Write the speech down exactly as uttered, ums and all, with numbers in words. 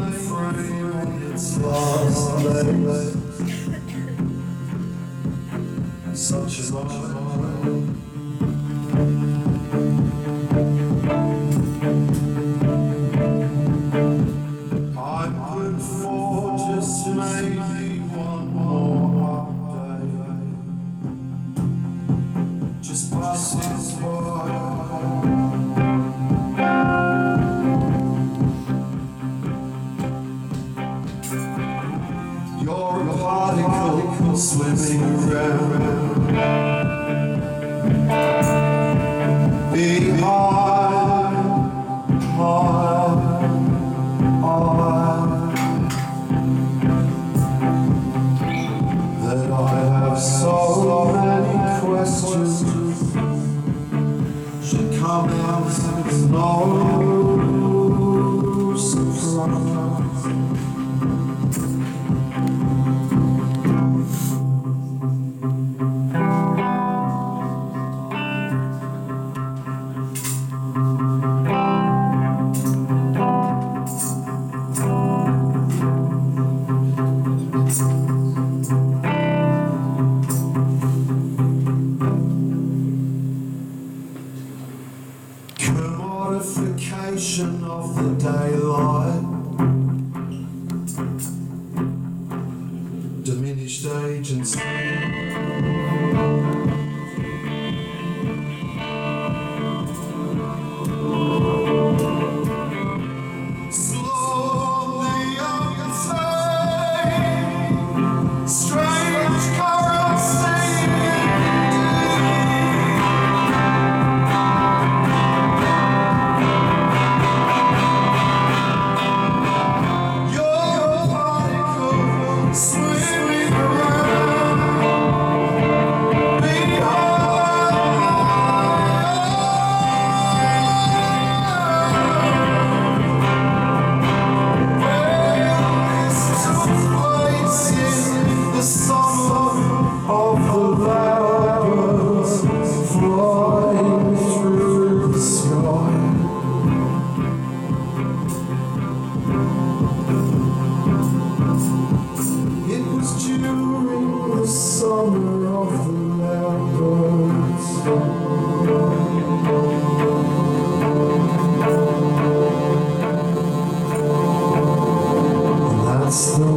frame on its last legs. Such an honor. I'm good for just maybe one more day. Just passes by. You're a particle swimming around behind my eye, that I have so many questions should come out as no surprise. Commodification of the daylight, diminished agency. That's the